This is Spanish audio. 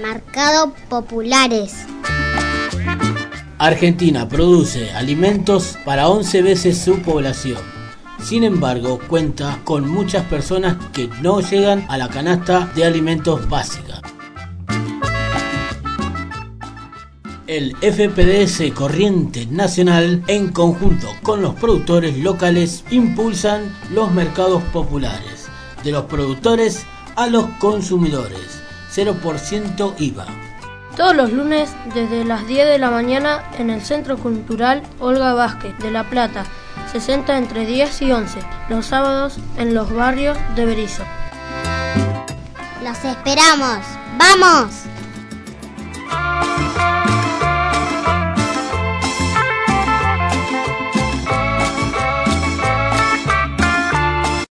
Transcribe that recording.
Mercado Populares. Argentina produce alimentos para 11 veces su población. Sin embargo, cuenta con muchas personas que no llegan a la canasta de alimentos básica. El FPDS Corrientes Nacional, en conjunto con los productores locales, impulsan los mercados populares, de los productores a los consumidores, 0% IVA. Todos los lunes desde las 10 de la mañana en el Centro Cultural Olga Vázquez de La Plata, 60 entre 10 y 11, los sábados en los barrios de Berisso. ¡Los esperamos! ¡Vamos!